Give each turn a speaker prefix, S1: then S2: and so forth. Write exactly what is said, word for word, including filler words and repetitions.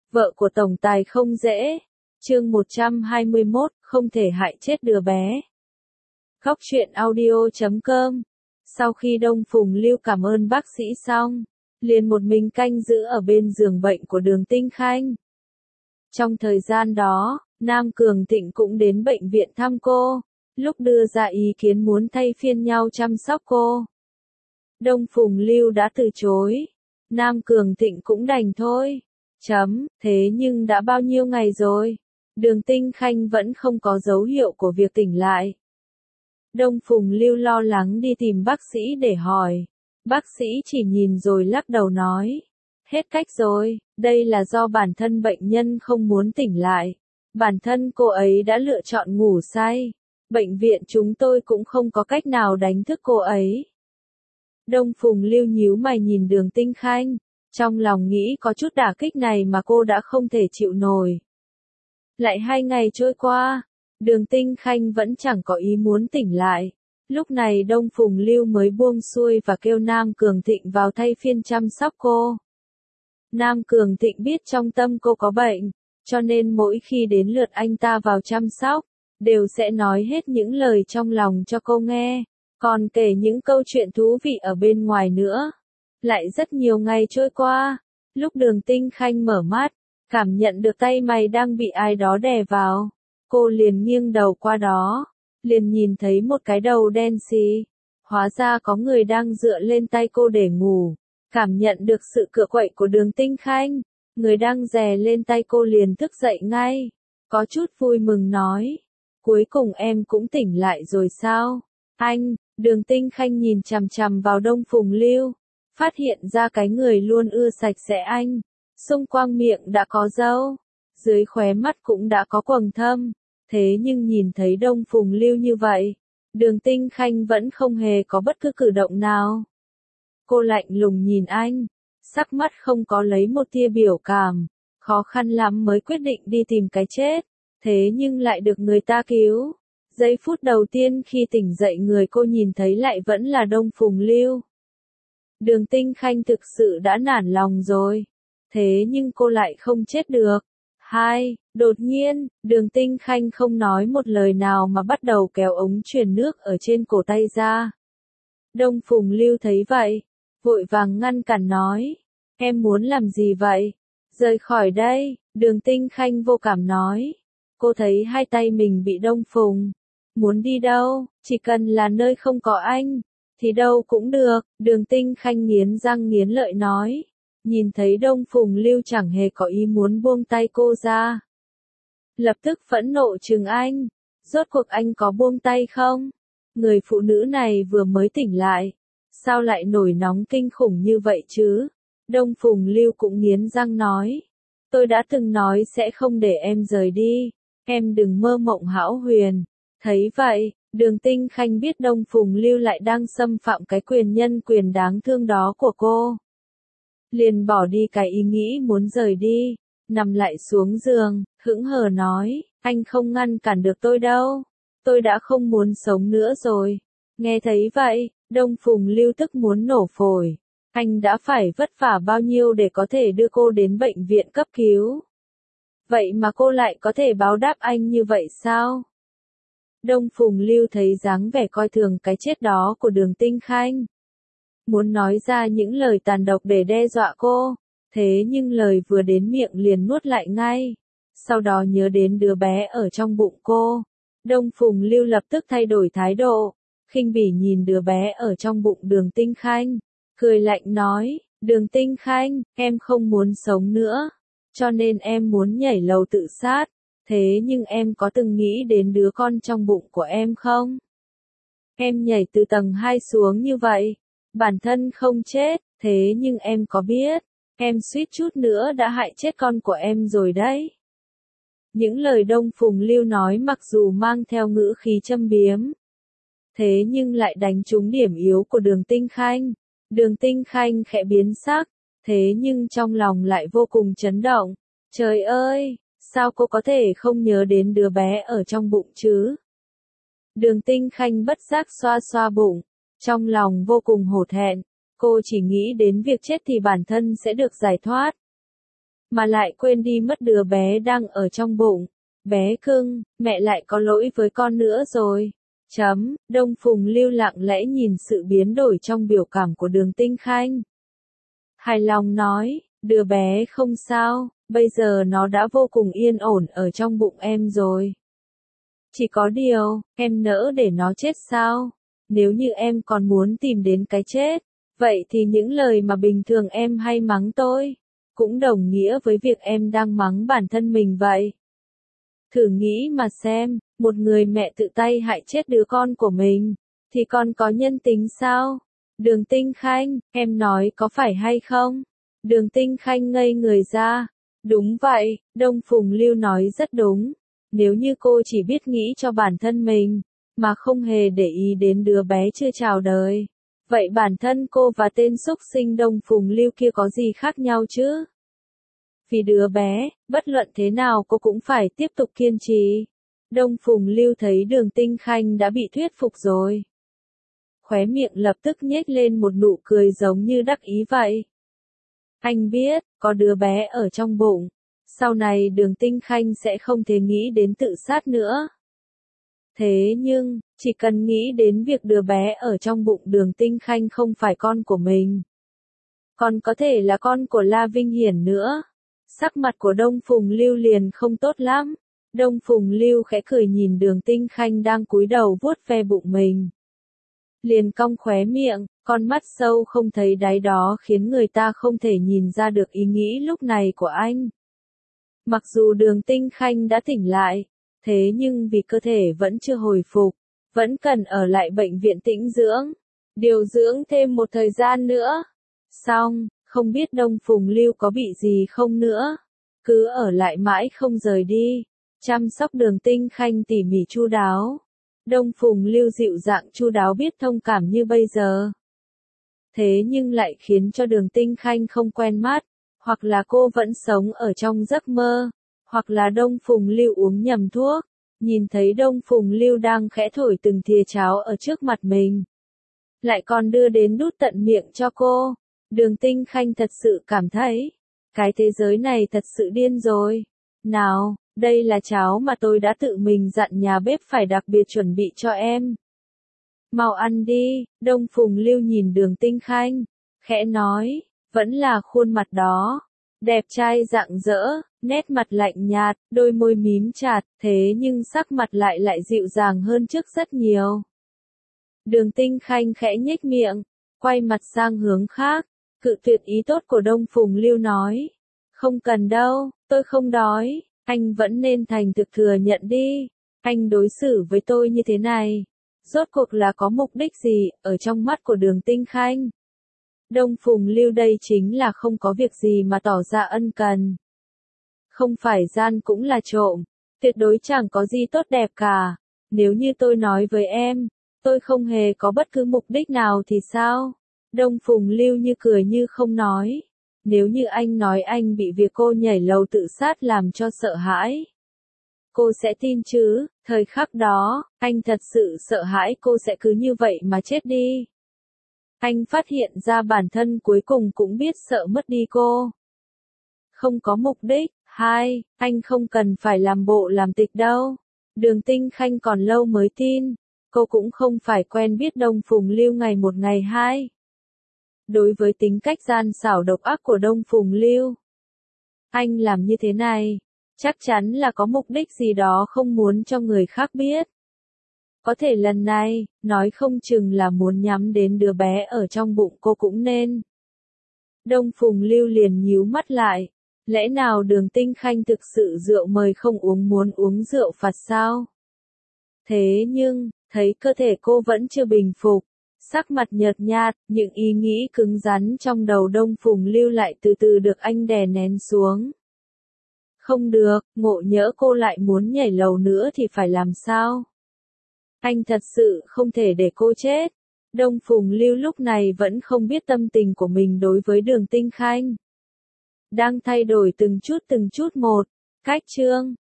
S1: Vợ của tổng tài không dễ. Chương một trăm hai mươi mốt, không thể hại chết đứa bé. Góc truyện audio chấm com. Sau khi Đông Phùng Lưu cảm ơn bác sĩ xong, liền một mình canh giữ ở bên giường bệnh của Đường Tinh Khanh. Trong thời gian đó, Nam Cường Thịnh cũng đến bệnh viện thăm cô, lúc đưa ra ý kiến muốn thay phiên nhau chăm sóc cô. Đông Phùng Lưu đã từ chối, Nam Cường Thịnh cũng đành thôi. Chấm, thế nhưng đã bao nhiêu ngày rồi, Đường Tinh Khanh vẫn không có dấu hiệu của việc tỉnh lại. Đông Phùng Lưu lo lắng đi tìm bác sĩ để hỏi. Bác sĩ chỉ nhìn rồi lắc đầu nói, hết cách rồi, đây là do bản thân bệnh nhân không muốn tỉnh lại. Bản thân cô ấy đã lựa chọn ngủ say. Bệnh viện chúng tôi cũng không có cách nào đánh thức cô ấy. Đông Phùng Lưu nhíu mày nhìn Đường Tinh Khanh, trong lòng nghĩ có chút đả kích này mà cô đã không thể chịu nổi. Lại hai ngày trôi qua, Đường Tinh Khanh vẫn chẳng có ý muốn tỉnh lại. Lúc này Đông Phùng Lưu mới buông xuôi và kêu Nam Cường Thịnh vào thay phiên chăm sóc cô. Nam Cường Thịnh biết trong tâm cô có bệnh, cho nên mỗi khi đến lượt anh ta vào chăm sóc, đều sẽ nói hết những lời trong lòng cho cô nghe, còn kể những câu chuyện thú vị ở bên ngoài nữa. Lại rất nhiều ngày trôi qua, lúc Đường Tinh Khanh mở mắt, cảm nhận được tay mày đang bị ai đó đè vào, cô liền nghiêng đầu qua đó, liền nhìn thấy một cái đầu đen xì. Hóa ra có người đang dựa lên tay cô để ngủ. Cảm nhận được sự cựa quậy của Đường Tinh Khanh, người đang đè lên tay cô liền thức dậy ngay, có chút vui mừng nói, cuối cùng em cũng tỉnh lại rồi sao? Anh, Đường Tinh Khanh nhìn chằm chằm vào Đông Phùng Lưu, phát hiện ra cái người luôn ưa sạch sẽ anh, xung quanh miệng đã có râu, dưới khóe mắt cũng đã có quầng thâm, thế nhưng nhìn thấy Đông Phùng Lưu như vậy, Đường Tinh Khanh vẫn không hề có bất cứ cử động nào. Cô lạnh lùng nhìn anh, sắc mắt không có lấy một tia biểu cảm, khó khăn lắm mới quyết định đi tìm cái chết, thế nhưng lại được người ta cứu. Giây phút đầu tiên khi tỉnh dậy người cô nhìn thấy lại vẫn là Đông Phùng Lưu. Đường Tinh Khanh thực sự đã nản lòng rồi, thế nhưng cô lại không chết được. Hai, đột nhiên, Đường Tinh Khanh không nói một lời nào mà bắt đầu kéo ống truyền nước ở trên cổ tay ra. Đông Phùng Lưu thấy vậy, vội vàng ngăn cản nói, em muốn làm gì vậy? Rời khỏi đây, Đường Tinh Khanh vô cảm nói. Cô thấy hai tay mình bị Đông Phùng. Muốn đi đâu, chỉ cần là nơi không có anh, thì đâu cũng được, Đường Tinh Khanh nghiến răng nghiến lợi nói. Nhìn thấy Đông Phùng Lưu chẳng hề có ý muốn buông tay cô ra. Lập tức phẫn nộ trừng anh, rốt cuộc anh có buông tay không? Người phụ nữ này vừa mới tỉnh lại, sao lại nổi nóng kinh khủng như vậy chứ? Đông Phùng Lưu cũng nghiến răng nói, tôi đã từng nói sẽ không để em rời đi, em đừng mơ mộng hão huyền. Thấy vậy, Đường Tinh Khanh biết Đông Phùng Lưu lại đang xâm phạm cái quyền nhân quyền đáng thương đó của cô. Liền bỏ đi cái ý nghĩ muốn rời đi, nằm lại xuống giường, hững hờ nói, anh không ngăn cản được tôi đâu, tôi đã không muốn sống nữa rồi. Nghe thấy vậy, Đông Phùng Lưu tức muốn nổ phổi, anh đã phải vất vả bao nhiêu để có thể đưa cô đến bệnh viện cấp cứu. Vậy mà cô lại có thể báo đáp anh như vậy sao? Đông Phùng Lưu thấy dáng vẻ coi thường cái chết đó của Đường Tinh Khanh, muốn nói ra những lời tàn độc để đe dọa cô, thế nhưng lời vừa đến miệng liền nuốt lại ngay. Sau đó nhớ đến đứa bé ở trong bụng cô, Đông Phùng Lưu lập tức thay đổi thái độ, khinh bỉ nhìn đứa bé ở trong bụng Đường Tinh Khanh, cười lạnh nói, Đường Tinh Khanh, em không muốn sống nữa, cho nên em muốn nhảy lầu tự sát, thế nhưng em có từng nghĩ đến đứa con trong bụng của em không? Em nhảy từ tầng hai xuống như vậy, bản thân không chết, thế nhưng em có biết, em suýt chút nữa đã hại chết con của em rồi đấy. Những lời Đông Phùng Lưu nói mặc dù mang theo ngữ khí châm biếm, thế nhưng lại đánh trúng điểm yếu của Đường Tinh Khanh. Đường Tinh Khanh khẽ biến sắc, thế nhưng trong lòng lại vô cùng chấn động. Trời ơi, sao cô có thể không nhớ đến đứa bé ở trong bụng chứ? Đường Tinh Khanh bất giác xoa xoa bụng, trong lòng vô cùng hổ thẹn, cô chỉ nghĩ đến việc chết thì bản thân sẽ được giải thoát. mà lại quên đi mất đứa bé đang ở trong bụng. Bé cưng, mẹ lại có lỗi với con nữa rồi. Chấm, Đông Phùng Lưu lặng lẽ nhìn sự biến đổi trong biểu cảm của Đường Tinh Khanh. Hài lòng nói, đứa bé không sao, bây giờ nó đã vô cùng yên ổn ở trong bụng em rồi. Chỉ có điều, em nỡ để nó chết sao? Nếu như em còn muốn tìm đến cái chết, vậy thì những lời mà bình thường em hay mắng tôi, cũng đồng nghĩa với việc em đang mắng bản thân mình vậy. Thử nghĩ mà xem, một người mẹ tự tay hại chết đứa con của mình, thì còn có nhân tính sao? Đường Tinh Khanh, em nói có phải hay không? Đường Tinh Khanh ngây người ra. Đúng vậy, Đông Phùng Lưu nói rất đúng. Nếu như cô chỉ biết nghĩ cho bản thân mình, mà không hề để ý đến đứa bé chưa chào đời, vậy bản thân cô và tên xúc sinh Đông Phùng Lưu kia có gì khác nhau chứ? Vì đứa bé, bất luận thế nào cô cũng phải tiếp tục kiên trì. Đông Phùng Lưu thấy Đường Tinh Khanh đã bị thuyết phục rồi. Khóe miệng lập tức nhếch lên một nụ cười giống như đắc ý vậy. Anh biết, có đứa bé ở trong bụng, sau này Đường Tinh Khanh sẽ không thể nghĩ đến tự sát nữa. Thế nhưng, chỉ cần nghĩ đến việc đứa bé ở trong bụng Đường Tinh Khanh không phải con của mình, còn có thể là con của La Vinh Hiển nữa. Sắc mặt của Đông Phùng Lưu liền không tốt lắm. Đông Phùng Lưu khẽ cười nhìn Đường Tinh Khanh đang cúi đầu vuốt ve bụng mình. Liền cong khóe miệng, con mắt sâu không thấy đáy đó khiến người ta không thể nhìn ra được ý nghĩ lúc này của anh. Mặc dù Đường Tinh Khanh đã tỉnh lại, thế nhưng vì cơ thể vẫn chưa hồi phục, vẫn cần ở lại bệnh viện tĩnh dưỡng, điều dưỡng thêm một thời gian nữa. Xong, không biết Đông Phùng Lưu có bị gì không nữa, cứ ở lại mãi không rời đi, chăm sóc Đường Tinh Khanh tỉ mỉ chu đáo. Đông Phùng Lưu dịu dàng chu đáo biết thông cảm như bây giờ. Thế nhưng lại khiến cho Đường Tinh Khanh không quen mắt, hoặc là cô vẫn sống ở trong giấc mơ, hoặc là Đông Phùng Lưu uống nhầm thuốc, nhìn thấy Đông Phùng Lưu đang khẽ thổi từng thìa cháo ở trước mặt mình, lại còn đưa đến đút tận miệng cho cô. Đường Tinh Khanh thật sự cảm thấy, cái thế giới này thật sự điên rồi. Nào, đây là cháo mà tôi đã tự mình dặn nhà bếp phải đặc biệt chuẩn bị cho em. Mau ăn đi. Đông Phùng Lưu nhìn Đường Tinh Khanh, khẽ nói, vẫn là khuôn mặt đó, đẹp trai rạng rỡ, nét mặt lạnh nhạt, đôi môi mím chặt, thế nhưng sắc mặt lại lại dịu dàng hơn trước rất nhiều. Đường Tinh Khanh khẽ nhếch miệng, quay mặt sang hướng khác, cự tuyệt ý tốt của Đông Phùng Lưu nói, không cần đâu, tôi không đói, anh vẫn nên thành thực thừa nhận đi, anh đối xử với tôi như thế này, rốt cuộc là có mục đích gì, ở trong mắt của Đường Tinh Khanh. Đông Phùng Lưu đây chính là không có việc gì mà tỏ ra ân cần. Không phải gian cũng là trộm, tuyệt đối chẳng có gì tốt đẹp cả, nếu như tôi nói với em, tôi không hề có bất cứ mục đích nào thì sao? Đông Phùng Lưu như cười như không nói. Nếu như anh nói anh bị việc cô nhảy lầu tự sát làm cho sợ hãi, cô sẽ tin chứ? Thời khắc đó, anh thật sự sợ hãi cô sẽ cứ như vậy mà chết đi. Anh phát hiện ra bản thân cuối cùng cũng biết sợ mất đi cô. Không có mục đích. Hai, anh không cần phải làm bộ làm tịch đâu. Đường Tinh Khanh còn lâu mới tin, cô cũng không phải quen biết Đông Phùng Lưu ngày một ngày hai. Đối với tính cách gian xảo độc ác của Đông Phùng Lưu, anh làm như thế này, chắc chắn là có mục đích gì đó không muốn cho người khác biết. Có thể lần này, nói không chừng là muốn nhắm đến đứa bé ở trong bụng cô cũng nên. Đông Phùng Lưu liền nhíu mắt lại, lẽ nào Đường Tinh Khanh thực sự rượu mời không uống muốn uống rượu phạt sao? Thế nhưng, thấy cơ thể cô vẫn chưa bình phục, sắc mặt nhợt nhạt, những ý nghĩ cứng rắn trong đầu Đông Phùng Lưu lại từ từ được anh đè nén xuống. Không được, ngộ nhỡ cô lại muốn nhảy lầu nữa thì phải làm sao? Anh thật sự không thể để cô chết. Đông Phùng Lưu lúc này vẫn không biết tâm tình của mình đối với Đường Tinh Khanh đang thay đổi từng chút từng chút một. Cách chương